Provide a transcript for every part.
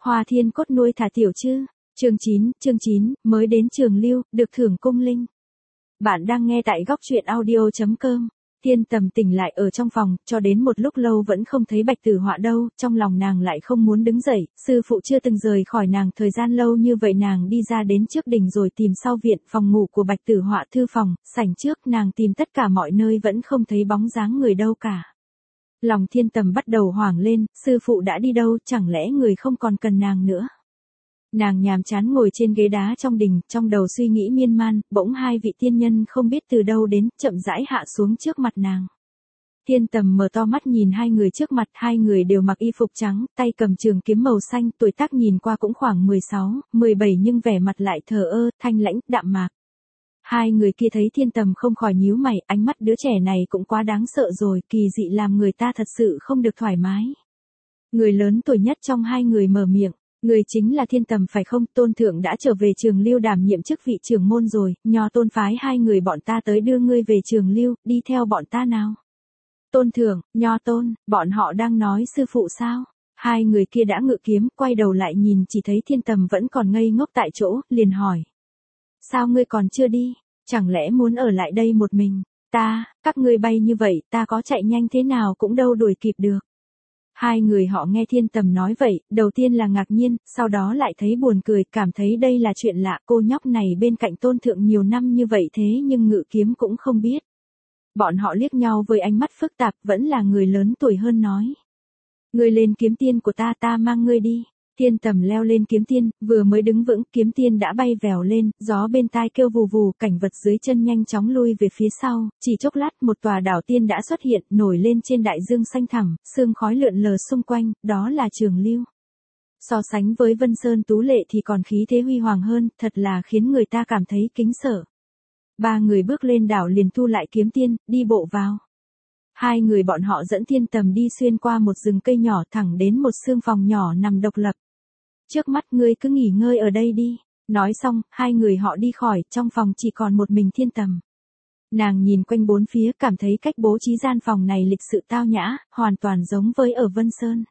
Hoa Thiên Cốt nuôi thả tiểu chứ. Chương 9, mới đến Trường Lưu, được thưởng cung linh. Bạn đang nghe tại góc truyện audio.com. Thiên Tầm tỉnh lại ở trong phòng, cho đến một lúc lâu vẫn không thấy Bạch Tử Họa đâu, trong lòng nàng lại không muốn đứng dậy, sư phụ chưa từng rời khỏi nàng thời gian lâu như vậy, nàng đi ra đến trước đình rồi tìm sau viện, phòng ngủ của Bạch Tử Họa, thư phòng, sảnh trước, nàng tìm tất cả mọi nơi vẫn không thấy bóng dáng người đâu cả. Lòng Thiên Tầm bắt đầu hoảng lên, sư phụ đã đi đâu, chẳng lẽ người không còn cần nàng nữa. Nàng nhàm chán ngồi trên ghế đá trong đình, trong đầu suy nghĩ miên man, bỗng hai vị tiên nhân không biết từ đâu đến, chậm rãi hạ xuống trước mặt nàng. Thiên Tầm mở to mắt nhìn hai người trước mặt, hai người đều mặc y phục trắng, tay cầm trường kiếm màu xanh, tuổi tác nhìn qua cũng khoảng 16, 17 nhưng vẻ mặt lại thờ ơ, thanh lãnh, đạm mạc. Hai người kia thấy Thiên Tầm không khỏi nhíu mày, ánh mắt đứa trẻ này cũng quá đáng sợ rồi, kỳ dị làm người ta thật sự không được thoải mái. Người lớn tuổi nhất trong hai người mở miệng. Người chính là Thiên Tầm phải không? Tôn thượng đã trở về Trường Lưu đảm nhiệm chức vị trưởng môn rồi, Nho Tôn phái hai người bọn ta tới đưa ngươi về Trường Lưu, đi theo bọn ta nào. Tôn thượng, Nho Tôn, bọn họ đang nói sư phụ sao? Hai người kia đã ngự kiếm, quay đầu lại nhìn, chỉ thấy Thiên Tầm vẫn còn ngây ngốc tại chỗ, liền hỏi. Sao ngươi còn chưa đi? Chẳng lẽ muốn ở lại đây một mình? Các ngươi bay như vậy, ta có chạy nhanh thế nào cũng đâu đuổi kịp được. Hai người họ nghe Thiên Tầm nói vậy, đầu tiên là ngạc nhiên, sau đó lại thấy buồn cười, cảm thấy đây là chuyện lạ, cô nhóc này bên cạnh Tôn thượng nhiều năm như vậy thế nhưng ngự kiếm cũng không biết. Bọn họ liếc nhau với ánh mắt phức tạp, vẫn là người lớn tuổi hơn nói. Ngươi lên kiếm tiên của ta mang ngươi đi. Thiên Tầm leo lên kiếm tiên, vừa mới đứng vững, kiếm tiên đã bay vèo lên, gió bên tai kêu vù vù, cảnh vật dưới chân nhanh chóng lui về phía sau, chỉ chốc lát một tòa đảo tiên đã xuất hiện, nổi lên trên đại dương xanh thẳm, sương khói lượn lờ xung quanh, đó là Trường Lưu. So sánh với Vân Sơn tú lệ thì còn khí thế huy hoàng hơn, thật là khiến người ta cảm thấy kính sợ. Ba người bước lên đảo liền thu lại kiếm tiên, đi bộ vào. Hai người bọn họ dẫn Thiên Tầm đi xuyên qua một rừng cây nhỏ thẳng đến một sương phòng nhỏ nằm độc lập. Trước mắt ngươi cứ nghỉ ngơi ở đây đi. Nói xong, hai người họ đi khỏi, trong phòng chỉ còn một mình Thiên Tầm. Nàng nhìn quanh bốn phía, cảm thấy cách bố trí gian phòng này lịch sự tao nhã, hoàn toàn giống với ở Vân Sơn.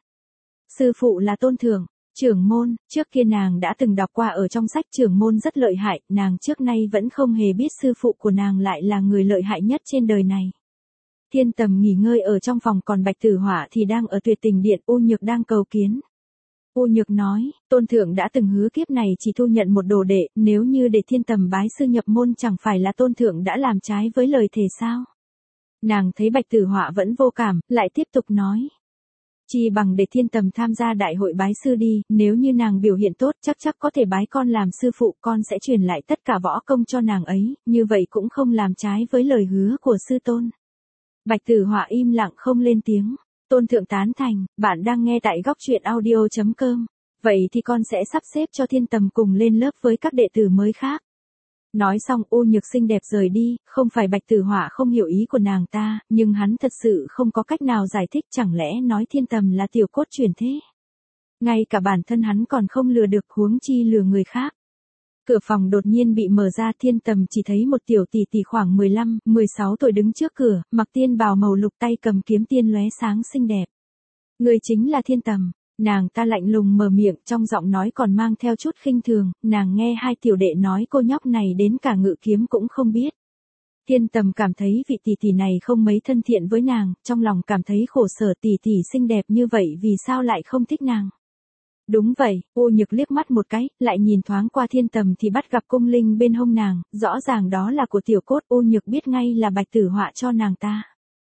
Sư phụ là Tôn thượng, trưởng môn, trước kia nàng đã từng đọc qua ở trong sách trưởng môn rất lợi hại, nàng trước nay vẫn không hề biết sư phụ của nàng lại là người lợi hại nhất trên đời này. Thiên Tầm nghỉ ngơi ở trong phòng, còn Bạch Tử Họa thì đang ở Tuyệt Tình Điện, U Nhược đang cầu kiến. U Nhược nói, Tôn thượng đã từng hứa kiếp này chỉ thu nhận một đồ đệ, nếu như để Thiên Tầm bái sư nhập môn chẳng phải là Tôn thượng đã làm trái với lời thề sao? Nàng thấy Bạch Tử Họa vẫn vô cảm, lại tiếp tục nói. Chi bằng để Thiên Tầm tham gia đại hội bái sư đi, nếu như nàng biểu hiện tốt chắc có thể bái con làm sư phụ, con sẽ truyền lại tất cả võ công cho nàng ấy, như vậy cũng không làm trái với lời hứa của sư tôn. Bạch Tử Họa im lặng không lên tiếng. Tôn thượng tán thành, bạn đang nghe tại góc truyện audio.com. Vậy thì con sẽ sắp xếp cho Thiên Tầm cùng lên lớp với các đệ tử mới khác. Nói xong U Nhược xinh đẹp rời đi, không phải Bạch Tử Họa không hiểu ý của nàng ta, nhưng hắn thật sự không có cách nào giải thích, chẳng lẽ nói Thiên Tầm là tiểu cốt truyền thế. Ngay cả bản thân hắn còn không lừa được, huống chi lừa người khác. Cửa phòng đột nhiên bị mở ra, Thiên Tầm chỉ thấy một tiểu tỷ tỷ khoảng 15, 16 tuổi đứng trước cửa, mặc tiên bào màu lục, tay cầm kiếm tiên lóe sáng xinh đẹp. Người chính là Thiên Tầm. Nàng ta lạnh lùng mở miệng, trong giọng nói còn mang theo chút khinh thường, nàng nghe hai tiểu đệ nói cô nhóc này đến cả ngự kiếm cũng không biết. Thiên Tầm cảm thấy vị tỷ tỷ này không mấy thân thiện với nàng, trong lòng cảm thấy khổ sở, tỷ tỷ xinh đẹp như vậy vì sao lại không thích nàng. Đúng vậy, U Nhược liếc mắt một cái, lại nhìn thoáng qua Thiên Tầm thì bắt gặp cung linh bên hông nàng, rõ ràng đó là của tiểu cốt, U Nhược biết ngay là Bạch Tử Họa cho nàng ta.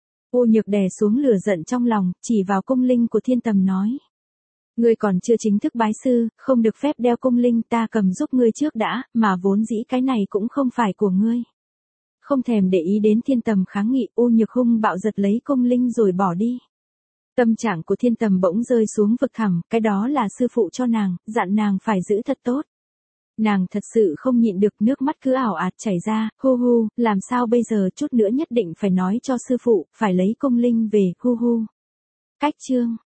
U Nhược đè xuống lửa giận trong lòng, chỉ vào cung linh của Thiên Tầm nói. Ngươi còn chưa chính thức bái sư, không được phép đeo cung linh, ta cầm giúp ngươi trước đã, mà vốn dĩ cái này cũng không phải của ngươi. Không thèm để ý đến Thiên Tầm kháng nghị, U Nhược hung bạo giật lấy cung linh rồi bỏ đi. Tâm trạng của Thiên Tầm bỗng rơi xuống vực thẳm, cái đó là sư phụ cho nàng, dặn nàng phải giữ thật tốt. Nàng thật sự không nhịn được, nước mắt cứ ảo ạt chảy ra, hu hu, làm sao bây giờ, chút nữa nhất định phải nói cho sư phụ, phải lấy cung linh về, hu hu. Cách chương